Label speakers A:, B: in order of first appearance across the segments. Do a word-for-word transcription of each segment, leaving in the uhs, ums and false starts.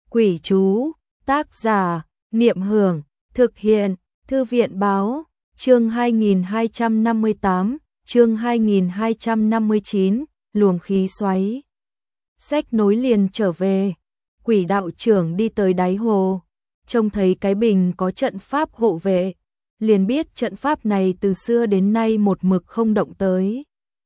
A: Quỷ chú, tác giả, Niệm Hưởng, thực hiện, Thư viện báo, chương hai nghìn hai trăm năm mươi tám, chương hai nghìn hai trăm năm mươi chín, luồng khí xoáy. Sách nối liền trở về, quỷ đạo trưởng đi tới đáy hồ, trông thấy cái bình có trận pháp hộ vệ, liền biết trận pháp này từ xưa đến nay một mực không động tới.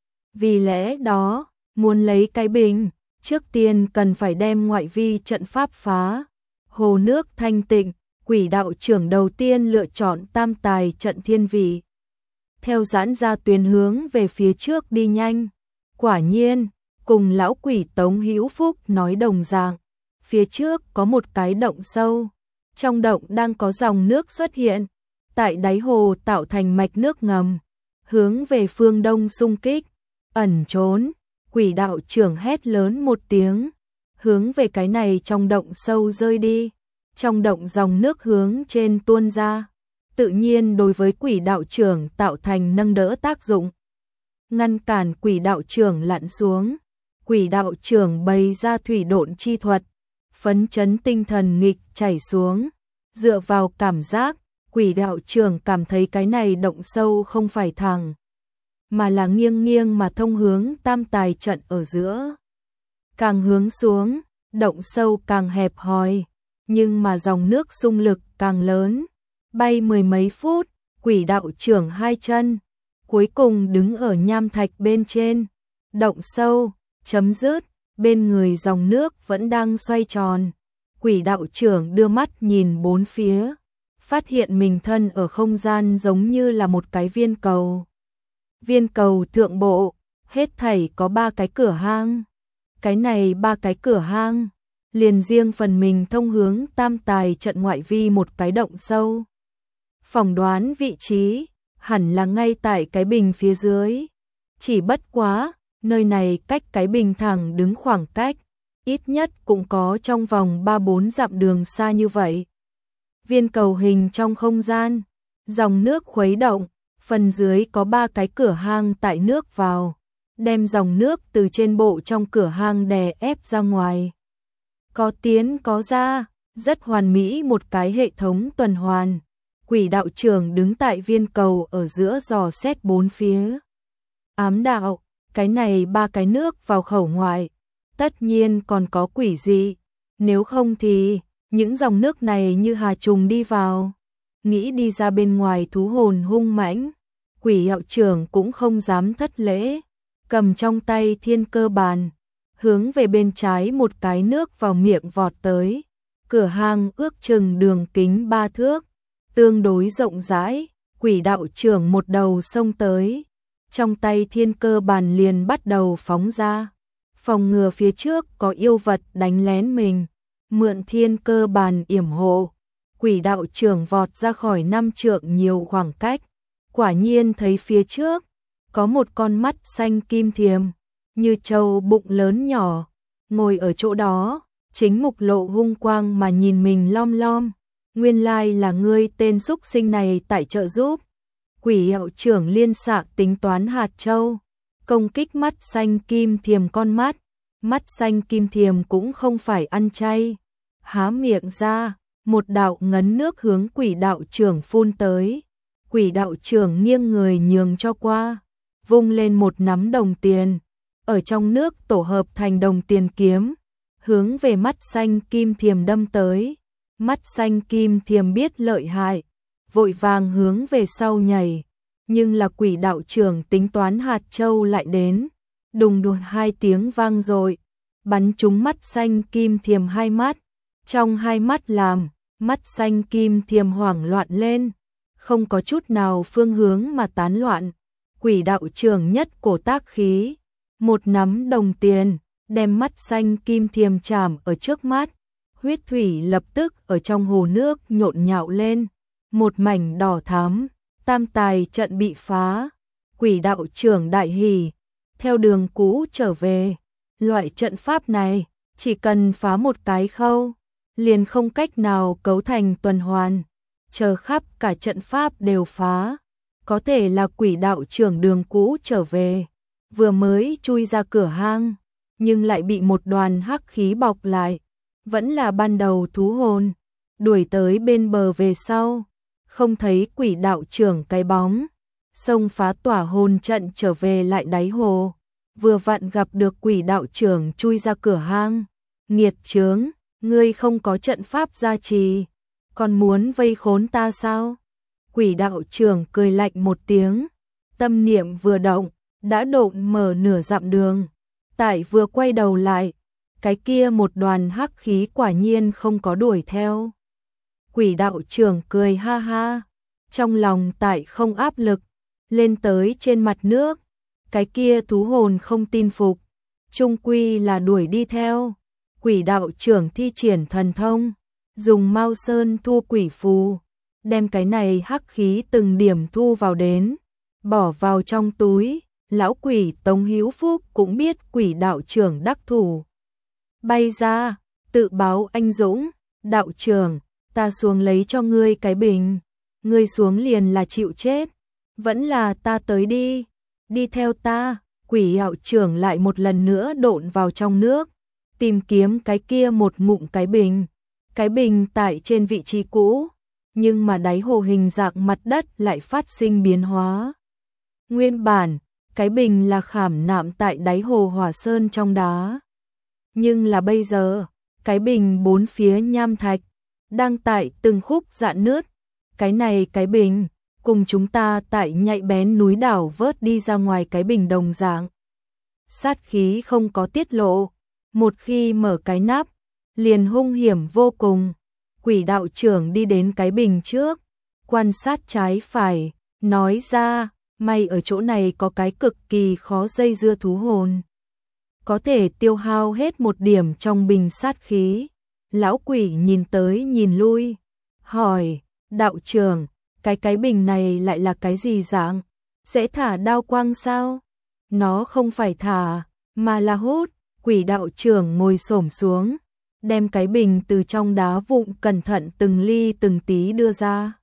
A: Vì lẽ đó, muốn lấy cái bình, trước tiên cần phải đem ngoại vi trận pháp phá. Hồ nước thanh tịnh, quỷ đạo trưởng đầu tiên lựa chọn tam tài trận thiên vị. Theo giãn ra tuyến hướng về phía trước đi nhanh. Quả nhiên, cùng lão quỷ Tống Hữu Phúc nói đồng dạng, phía trước có một cái động sâu. Trong động đang có dòng nước xuất hiện, tại đáy hồ tạo thành mạch nước ngầm, hướng về phương đông xung kích, ẩn trốn. Quỷ đạo trưởng hét lớn một tiếng, hướng về cái này trong động sâu rơi đi. Trong động dòng nước hướng trên tuôn ra, tự nhiên đối với quỷ đạo trưởng tạo thành nâng đỡ tác dụng, ngăn cản quỷ đạo trưởng lặn xuống. Quỷ đạo trưởng bày ra thủy độn chi thuật, phấn chấn tinh thần nghịch chảy xuống. Dựa vào cảm giác, quỷ đạo trưởng cảm thấy cái này động sâu không phải thẳng, mà là nghiêng nghiêng mà thông hướng tam tài trận ở giữa. Càng hướng xuống, động sâu càng hẹp hòi, nhưng mà dòng nước xung lực càng lớn. Bay mười mấy phút, quỷ đạo trưởng hai chân, cuối cùng đứng ở nham thạch bên trên. Động sâu, chấm dứt, bên người dòng nước vẫn đang xoay tròn. Quỷ đạo trưởng đưa mắt nhìn bốn phía, phát hiện mình thân ở không gian giống như là một cái viên cầu. Viên cầu thượng bộ, hết thảy có ba cái cửa hang. Cái này ba cái cửa hang, liền riêng phần mình thông hướng tam tài trận ngoại vi một cái động sâu. Phỏng đoán vị trí, hẳn là ngay tại cái bình phía dưới. Chỉ bất quá, nơi này cách cái bình thẳng đứng khoảng cách, ít nhất cũng có trong vòng ba bốn dặm đường xa như vậy. Viên cầu hình trong không gian, dòng nước khuấy động, phần dưới có ba cái cửa hang tại nước vào, đem dòng nước từ trên bộ trong cửa hang đè ép ra ngoài. Có tiến có ra, rất hoàn mỹ một cái hệ thống tuần hoàn. Quỷ đạo trưởng đứng tại viên cầu ở giữa dò xét bốn phía. Ám đạo, cái này ba cái nước vào khẩu ngoại, tất nhiên còn có quỷ gì, nếu không thì những dòng nước này như hà trùng đi vào, nghĩ đi ra bên ngoài thú hồn hung mãnh. Quỷ đạo trưởng cũng không dám thất lễ, cầm trong tay thiên cơ bàn, hướng về bên trái một cái nước vào miệng vọt tới. Cửa hang ước chừng đường kính ba thước, tương đối rộng rãi. Quỷ đạo trưởng một đầu xông tới, trong tay thiên cơ bàn liền bắt đầu phóng ra, phòng ngừa phía trước có yêu vật đánh lén mình. Mượn thiên cơ bàn yểm hộ, quỷ đạo trưởng vọt ra khỏi năm trượng nhiều khoảng cách. Quả nhiên thấy phía trước có một con mắt xanh kim thiềm, như trâu bụng lớn nhỏ, ngồi ở chỗ đó, chính mục lộ hung quang mà nhìn mình lom lom. Nguyên lai là ngươi tên xúc sinh này tại trợ giúp. Quỷ đạo trưởng liên xạ tính toán hạt châu, công kích mắt xanh kim thiềm con mắt. Mắt xanh kim thiềm cũng không phải ăn chay, há miệng ra, một đạo ngấn nước hướng quỷ đạo trưởng phun tới. Quỷ đạo trưởng nghiêng người nhường cho qua, vung lên một nắm đồng tiền, ở trong nước tổ hợp thành đồng tiền kiếm, hướng về mắt xanh kim thiềm đâm tới. Mắt xanh kim thiềm biết lợi hại, vội vàng hướng về sau nhảy, nhưng là quỷ đạo trưởng tính toán hạt châu lại đến, đùng đùng hai tiếng vang dội, bắn trúng mắt xanh kim thiềm hai mắt. Trong hai mắt làm mắt xanh kim thiềm hoảng loạn lên, không có chút nào phương hướng mà tán loạn. Quỷ đạo trưởng nhất cổ tác khí, một nắm đồng tiền, đem mắt xanh kim thiềm chạm ở trước mắt. Huyết thủy lập tức ở trong hồ nước nhộn nhạo lên, một mảnh đỏ thắm. Tam tài trận bị phá, quỷ đạo trưởng đại hỉ, theo đường cũ trở về. Loại trận pháp này, chỉ cần phá một cái khâu, liền không cách nào cấu thành tuần hoàn. Chờ khắp cả trận pháp đều phá, có thể là quỷ đạo trưởng đường cũ trở về, vừa mới chui ra cửa hang, nhưng lại bị một đoàn hắc khí bọc lại. vẫn là ban đầu thú hồn, đuổi tới bên bờ về sau, không thấy quỷ đạo trưởng cái bóng, xông phá tỏa hồn trận trở về lại đáy hồ, vừa vặn gặp được quỷ đạo trưởng chui ra cửa hang, nghiệt chướng, ngươi không có trận pháp gia trì, còn muốn vây khốn ta sao? Quỷ đạo trưởng cười lạnh một tiếng, tâm niệm vừa động, đã độn mở nửa dặm đường, tại vừa quay đầu lại, cái kia một đoàn hắc khí quả nhiên không có đuổi theo. Quỷ đạo trưởng cười ha ha, trong lòng tại không áp lực, lên tới trên mặt nước, cái kia thú hồn không tin phục, chung quy là đuổi đi theo. Quỷ đạo trưởng thi triển thần thông, dùng Mao Sơn thu quỷ phù, đem cái này hắc khí từng điểm thu vào đến, bỏ vào trong túi. Lão quỷ Tống Hữu Phúc cũng biết quỷ đạo trưởng đắc thủ, bay ra, tự báo anh dũng, đạo trưởng, ta xuống lấy cho ngươi cái bình, ngươi xuống liền là chịu chết, vẫn là ta tới đi, đi theo ta. Quỷ đạo trưởng lại một lần nữa độn vào trong nước, tìm kiếm cái kia một ngụm cái bình, cái bình tại trên vị trí cũ, nhưng mà đáy hồ hình dạng mặt đất lại phát sinh biến hóa. Nguyên bản, cái bình là khảm nạm tại đáy hồ hỏa sơn trong đá. Nhưng là bây giờ, cái bình bốn phía nham thạch, đang tại từng khúc rạn nứt. Cái này cái bình, cùng chúng ta tại nhạy bén núi đảo vớt đi ra ngoài cái bình đồng dạng. Sát khí không có tiết lộ, một khi mở cái nắp, liền hung hiểm vô cùng. Quỷ đạo trưởng đi đến cái bình trước, quan sát trái phải, nói ra, may ở chỗ này có cái cực kỳ khó dây dưa thú hồn, có thể tiêu hao hết một điểm trong bình sát khí. Lão quỷ nhìn tới nhìn lui, hỏi, đạo trưởng, cái cái bình này lại là cái gì dạng? Sẽ thả đao quang sao? Nó không phải thả, mà là hút. Quỷ đạo trưởng ngồi xổm xuống, đem cái bình từ trong đá vụn cẩn thận từng ly từng tí đưa ra.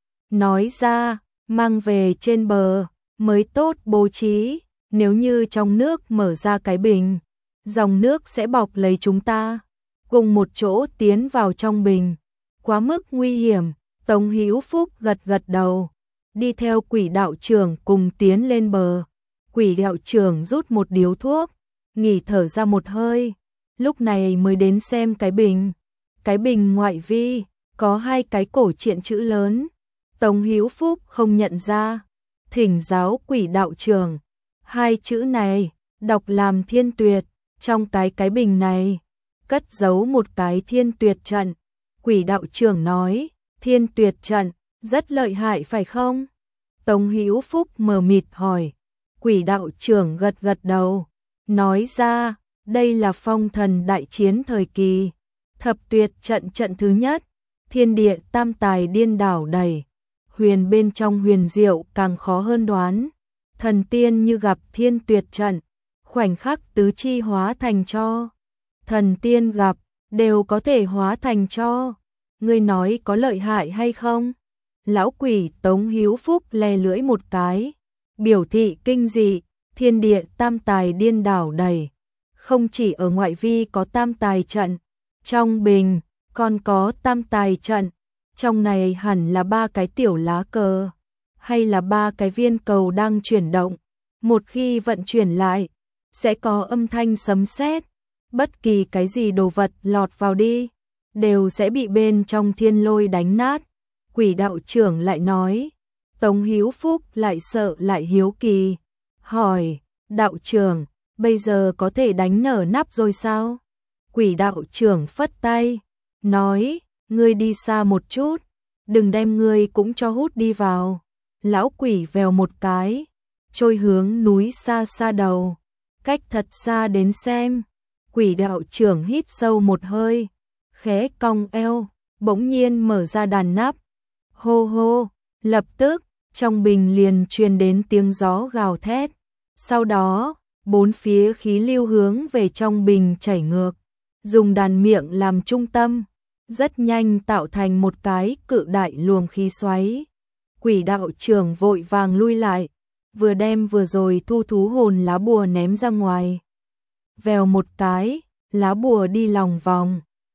A: Nói ra, mang về trên bờ, mới tốt bố trí, nếu như trong nước mở ra cái bình, dòng nước sẽ bọc lấy chúng ta, cùng một chỗ tiến vào trong bình, quá mức nguy hiểm. Tống Hữu Phúc gật gật đầu, đi theo quỷ đạo trưởng cùng tiến lên bờ. Quỷ đạo trưởng rút một điếu thuốc, nghỉ thở ra một hơi, lúc này mới đến xem cái bình. Cái bình ngoại vi, có hai cái cổ truyện chữ lớn. Tống Hữu Phúc không nhận ra, thỉnh giáo quỷ đạo trưởng. Hai chữ này, đọc làm thiên tuyệt, trong cái cái bình này, cất giấu một cái thiên tuyệt trận. Quỷ đạo trưởng nói, thiên tuyệt trận, rất lợi hại phải không? Tống Hữu Phúc mờ mịt hỏi. Quỷ đạo trưởng gật gật đầu, nói ra, đây là phong thần đại chiến thời kỳ, thập tuyệt trận trận thứ nhất, thiên địa tam tài điên đảo đầy, huyền bên trong huyền diệu càng khó hơn đoán, thần tiên như gặp thiên tuyệt trận, khoảnh khắc tứ chi hóa thành tro, thần tiên gặp, đều có thể hóa thành tro, ngươi nói có lợi hại hay không? Lão quỷ Tống Hữu Phúc le lưỡi một cái, biểu thị kinh dị, thiên địa tam tài điên đảo đầy, không chỉ ở ngoại vi có tam tài trận, trong bình còn có tam tài trận, trong này hẳn là ba cái tiểu lá cờ, hay là ba cái viên cầu đang chuyển động, một khi vận chuyển lại, sẽ có âm thanh sấm sét, bất kỳ cái gì đồ vật lọt vào đi, đều sẽ bị bên trong thiên lôi đánh nát. Quỷ đạo trưởng lại nói. Tống Hữu Phúc lại sợ lại hiếu kỳ, hỏi, đạo trưởng, bây giờ có thể đánh nở nắp rồi sao? Quỷ đạo trưởng phất tay, nói, ngươi đi xa một chút, đừng đem ngươi cũng cho hút đi vào. Lão quỷ vèo một cái, trôi hướng núi xa xa đầu, cách thật xa đến xem. Quỷ đạo trưởng hít sâu một hơi, khẽ cong eo, bỗng nhiên mở ra đàn nắp. Hô hô, lập tức, trong bình liền truyền đến tiếng gió gào thét. Sau đó, bốn phía khí lưu hướng về trong bình chảy ngược, dùng đàn miệng làm trung tâm, rất nhanh tạo thành một cái cự đại luồng khí xoáy. Quỷ đạo trưởng vội vàng lui lại, vừa đem vừa rồi thu thú hồn lá bùa ném ra ngoài. Vèo một cái, lá bùa đi lòng vòng,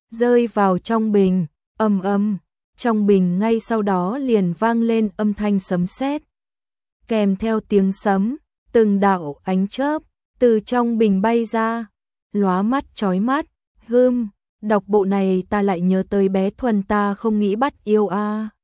A: rơi vào trong bình, ầm ầm, trong bình ngay sau đó liền vang lên âm thanh sấm sét. Kèm theo tiếng sấm, từng đạo ánh chớp từ trong bình bay ra, lóa mắt chói mắt. Hừm, đọc bộ này ta lại nhớ tới bé Thuần ta không nghĩ bắt yêu a.